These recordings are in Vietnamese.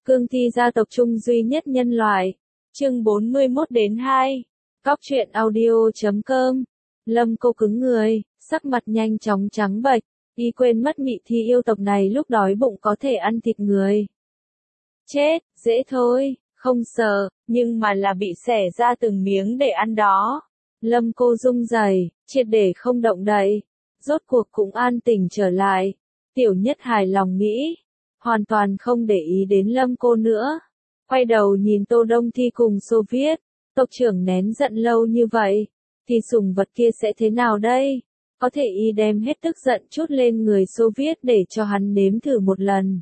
Cương thi gia tộc trung duy nhất nhân loại. Chương 41-2. Góc truyện audio.com. Lâm Cô cứng người, sắc mặt nhanh chóng trắng bệch, y quên mất Mị Thi yêu tộc này lúc đói bụng có thể ăn thịt người. Chết, dễ thôi, không sợ, nhưng mà là bị xẻ ra từng miếng để ăn đó. Lâm Cô rung rẩy, triệt để không động đậy, rốt cuộc cũng an tỉnh trở lại. Tiểu Nhất hài lòng nghĩ, hoàn toàn không để ý đến Lâm Cô nữa. Quay đầu nhìn Tô Đông Thi cùng Xô Viết, tộc trưởng nén giận lâu như vậy, thì sủng vật kia sẽ thế nào đây? Có thể y đem hết tức giận chút lên người Xô Viết để cho hắn nếm thử một lần.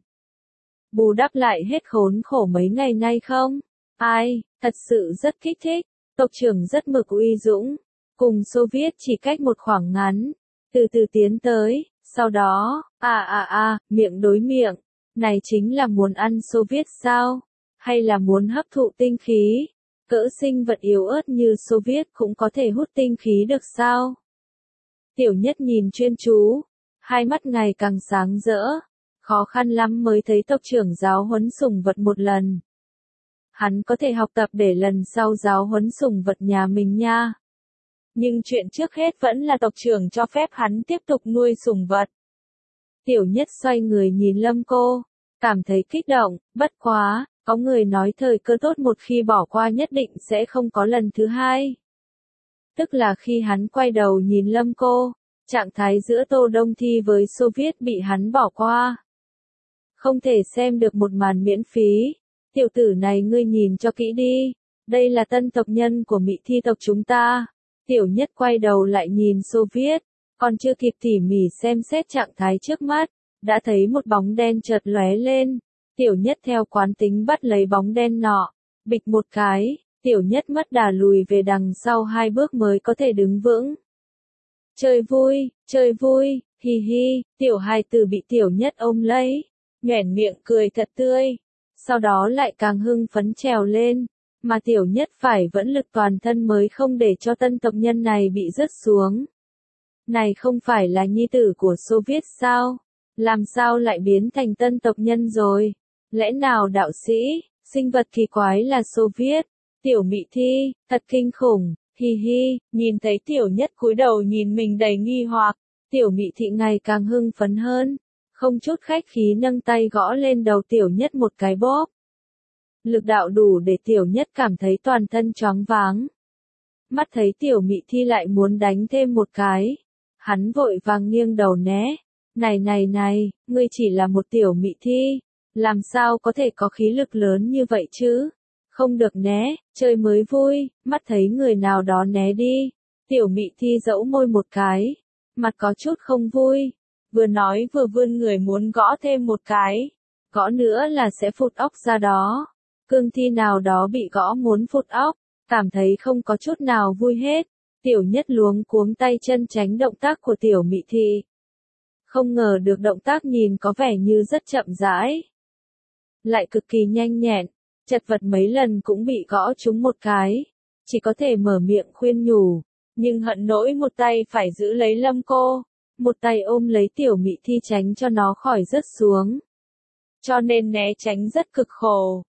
Bù đắp lại hết khốn khổ mấy ngày nay không? Ai, thật sự rất kích thích, tộc trưởng rất mực uy dũng, cùng Xô Viết chỉ cách một khoảng ngắn, từ từ tiến tới, sau đó, miệng đối miệng, này chính là muốn ăn Xô Viết sao? Hay là muốn hấp thụ tinh khí? Cỡ sinh vật yếu ớt như Xô Viết cũng có thể hút tinh khí được sao? Tiểu Nhất nhìn chuyên chú, hai mắt ngày càng sáng rỡ, khó khăn lắm mới thấy tộc trưởng giáo huấn sủng vật một lần. Hắn có thể học tập để lần sau giáo huấn sủng vật nhà mình nha. Nhưng chuyện trước hết vẫn là tộc trưởng cho phép hắn tiếp tục nuôi sủng vật. Tiểu Nhất xoay người nhìn Lâm Cô, cảm thấy kích động, bất quá, có người nói thời cơ tốt một khi bỏ qua nhất định sẽ không có lần thứ hai. Tức là khi hắn quay đầu nhìn Lâm Cô, trạng thái giữa Tô Đông Thi với Xô Viết bị hắn bỏ qua. Không thể xem được một màn miễn phí. Tiểu tử này ngươi nhìn cho kỹ đi, đây là tân tộc nhân của Mị Thi tộc chúng ta. Tiểu Nhất quay đầu lại nhìn Xô Viết, còn chưa kịp tỉ mỉ xem xét trạng thái trước mắt, đã thấy một bóng đen chợt lóe lên. Tiểu Nhất theo quán tính bắt lấy bóng đen nọ, bịch một cái, Tiểu Nhất mất đà lùi về đằng sau 2 bước mới có thể đứng vững. Chơi vui, hi hi, tiểu hài tử bị Tiểu Nhất ôm lấy, nhoẻn miệng cười thật tươi, sau đó lại càng hưng phấn trèo lên, mà Tiểu Nhất phải vẫn lực toàn thân mới không để cho tân tộc nhân này bị rớt xuống. Này không phải là nhi tử của Xô Viết sao? Làm sao lại biến thành tân tộc nhân rồi? Lẽ nào đạo sĩ, sinh vật kỳ quái là Xô Viết? Tiểu Mị Thi, thật kinh khủng, hi hi, nhìn thấy Tiểu Nhất cúi đầu nhìn mình đầy nghi hoặc, Tiểu Mị Thị ngày càng hưng phấn hơn, không chút khách khí nâng tay gõ lên đầu Tiểu Nhất một cái bóp. Lực đạo đủ để Tiểu Nhất cảm thấy toàn thân choáng váng. Mắt thấy Tiểu Mị Thi lại muốn đánh thêm một cái, hắn vội vàng nghiêng đầu né. Này, ngươi chỉ là một Tiểu Mị Thi, làm sao có thể có khí lực lớn như vậy chứ? Không được né, chơi mới vui, mắt thấy người nào đó né đi. Tiểu Mị Thi dẫu môi một cái, mặt có chút không vui, vừa nói vừa vươn người muốn gõ thêm một cái, gõ nữa là sẽ phụt óc ra đó. Cương thi nào đó bị gõ muốn phụt óc, cảm thấy không có chút nào vui hết. Tiểu Nhất luống cuống tay chân tránh động tác của Tiểu Mị Thi. Không ngờ được động tác nhìn có vẻ như rất chậm rãi, lại cực kỳ nhanh nhẹn, chật vật mấy lần cũng bị gõ trúng một cái, chỉ có thể mở miệng khuyên nhủ, nhưng hận nỗi một tay phải giữ lấy Lâm Cô, một tay ôm lấy Tiểu Mị Thi tránh cho nó khỏi rớt xuống. Cho nên né tránh rất cực khổ.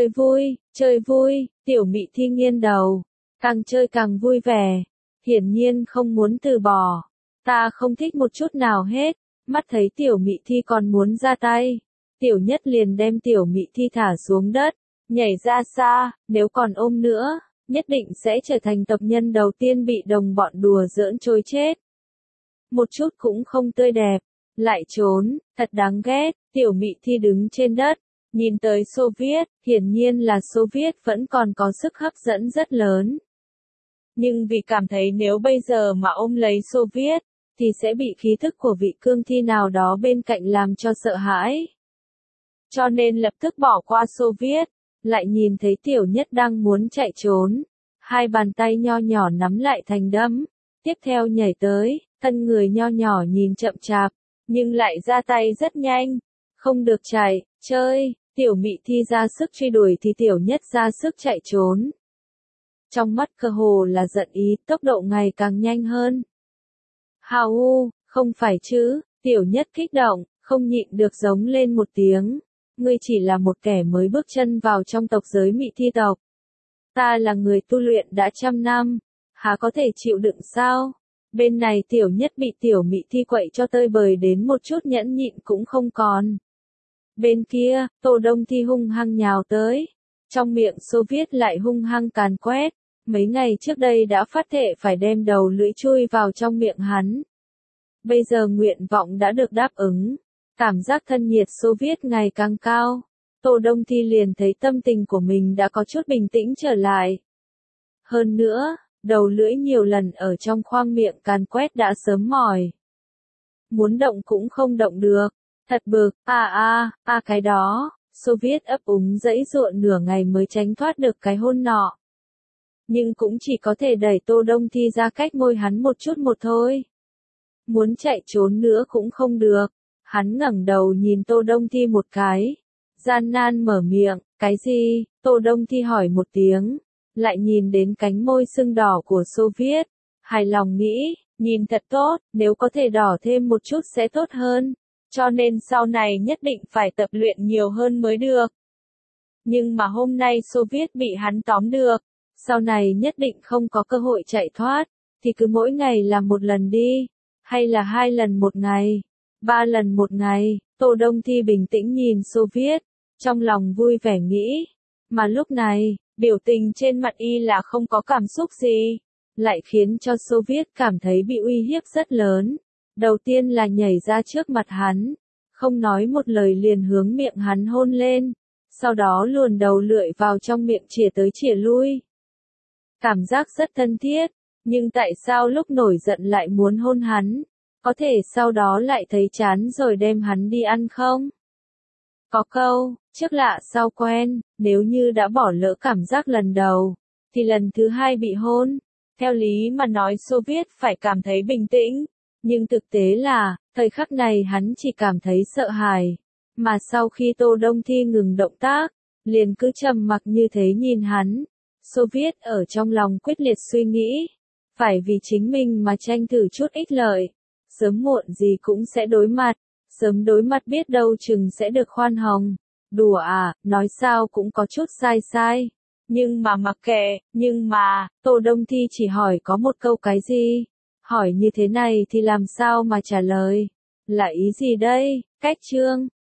Chơi vui, Tiểu Mị Thi nghiêng đầu, càng chơi càng vui vẻ, hiển nhiên không muốn từ bỏ. Ta không thích một chút nào hết, mắt thấy Tiểu Mị Thi còn muốn ra tay, Tiểu Nhất liền đem Tiểu Mị Thi thả xuống đất, nhảy ra xa, nếu còn ôm nữa, nhất định sẽ trở thành tộc nhân đầu tiên bị đồng bọn đùa giỡn trôi chết. Một chút cũng không tươi đẹp, lại trốn, thật đáng ghét. Tiểu Mị Thi đứng trên đất, nhìn tới Xô Viết, hiển nhiên là Xô Viết vẫn còn có sức hấp dẫn rất lớn. Nhưng vì cảm thấy nếu bây giờ mà ôm lấy Xô Viết, thì sẽ bị khí thức của vị cương thi nào đó bên cạnh làm cho sợ hãi. Cho nên lập tức bỏ qua Xô Viết, lại nhìn thấy Tiểu Nhất đang muốn chạy trốn. Hai bàn tay nho nhỏ nắm lại thành đấm, tiếp theo nhảy tới, thân người nho nhỏ nhìn chậm chạp, nhưng lại ra tay rất nhanh. Không được chạy, chơi, Tiểu Mị Thi ra sức truy đuổi thì Tiểu Nhất ra sức chạy trốn. Trong mắt cơ hồ là giận ý, tốc độ ngày càng nhanh hơn. Không phải chứ, Tiểu Nhất kích động, không nhịn được giống lên một tiếng. ngươi chỉ là một kẻ mới bước chân vào trong tộc giới Mị Thi tộc. Ta là người tu luyện đã trăm năm, há có thể chịu đựng sao? Bên này Tiểu Nhất bị Tiểu Mị Thi quậy cho tơi bời đến một chút nhẫn nhịn cũng không còn. Bên kia, Tô Đông Thi hung hăng nhào tới. Trong miệng Xô Viết lại hung hăng càn quét. Mấy ngày trước đây đã phát thệ phải đem đầu lưỡi chui vào trong miệng hắn. Bây giờ nguyện vọng đã được đáp ứng. Cảm giác thân nhiệt Xô Viết ngày càng cao. Tô Đông Thi liền thấy tâm tình của mình đã có chút bình tĩnh trở lại. Hơn nữa, đầu lưỡi nhiều lần ở trong khoang miệng càn quét đã sớm mỏi. Muốn động cũng không động được. Thật bực, cái đó. Xô Viết ấp úng giãy giụa nửa ngày mới tránh thoát được cái hôn nọ. Nhưng cũng chỉ có thể đẩy Tô Đông Thi ra cách môi hắn một chút một thôi. Muốn chạy trốn nữa cũng không được. Hắn ngẩng đầu nhìn Tô Đông Thi một cái. Gian nan mở miệng, cái gì? Tô Đông Thi hỏi một tiếng. Lại nhìn đến cánh môi sưng đỏ của Xô Viết. Hài lòng nghĩ, nhìn thật tốt, nếu có thể đỏ thêm một chút sẽ tốt hơn. Cho nên sau này nhất định phải tập luyện nhiều hơn mới được. Nhưng mà hôm nay Xô Viết bị hắn tóm được. Sau này nhất định không có cơ hội chạy thoát. Thì cứ mỗi ngày làm một lần đi. Hay là 2 lần một ngày. 3 lần một ngày. Tô Đông Thi bình tĩnh nhìn Xô Viết. Trong lòng vui vẻ nghĩ. Mà lúc này, biểu tình trên mặt y là không có cảm xúc gì. Lại khiến cho Xô Viết cảm thấy bị uy hiếp rất lớn. Đầu tiên là nhảy ra trước mặt hắn. Không nói một lời liền hướng miệng hắn hôn lên. Sau đó luồn đầu lưỡi vào trong miệng chìa tới chìa lui. Cảm giác rất thân thiết. Nhưng tại sao lúc nổi giận lại muốn hôn hắn? Có thể sau đó lại thấy chán rồi đem hắn đi ăn không? Có câu, trước lạ sau quen, nếu như đã bỏ lỡ cảm giác lần đầu, thì lần thứ 2 bị hôn. Theo lý mà nói Xô Viết phải cảm thấy bình tĩnh, nhưng thực tế là, thời khắc này hắn chỉ cảm thấy sợ hãi. Mà sau khi Tô Đông Thi ngừng động tác, liền cứ trầm mặc như thế nhìn hắn. Xô Viết ở trong lòng quyết liệt suy nghĩ, phải vì chính mình mà tranh thử chút ích lợi. Sớm muộn gì cũng sẽ đối mặt, sớm đối mặt biết đâu chừng sẽ được khoan hồng. Đùa à, nói sao cũng có chút sai. Nhưng mà mặc kệ, Tô Đông Thi chỉ hỏi có một câu cái gì? Hỏi như thế này thì làm sao mà trả lời? Là ý gì đây? Cách chương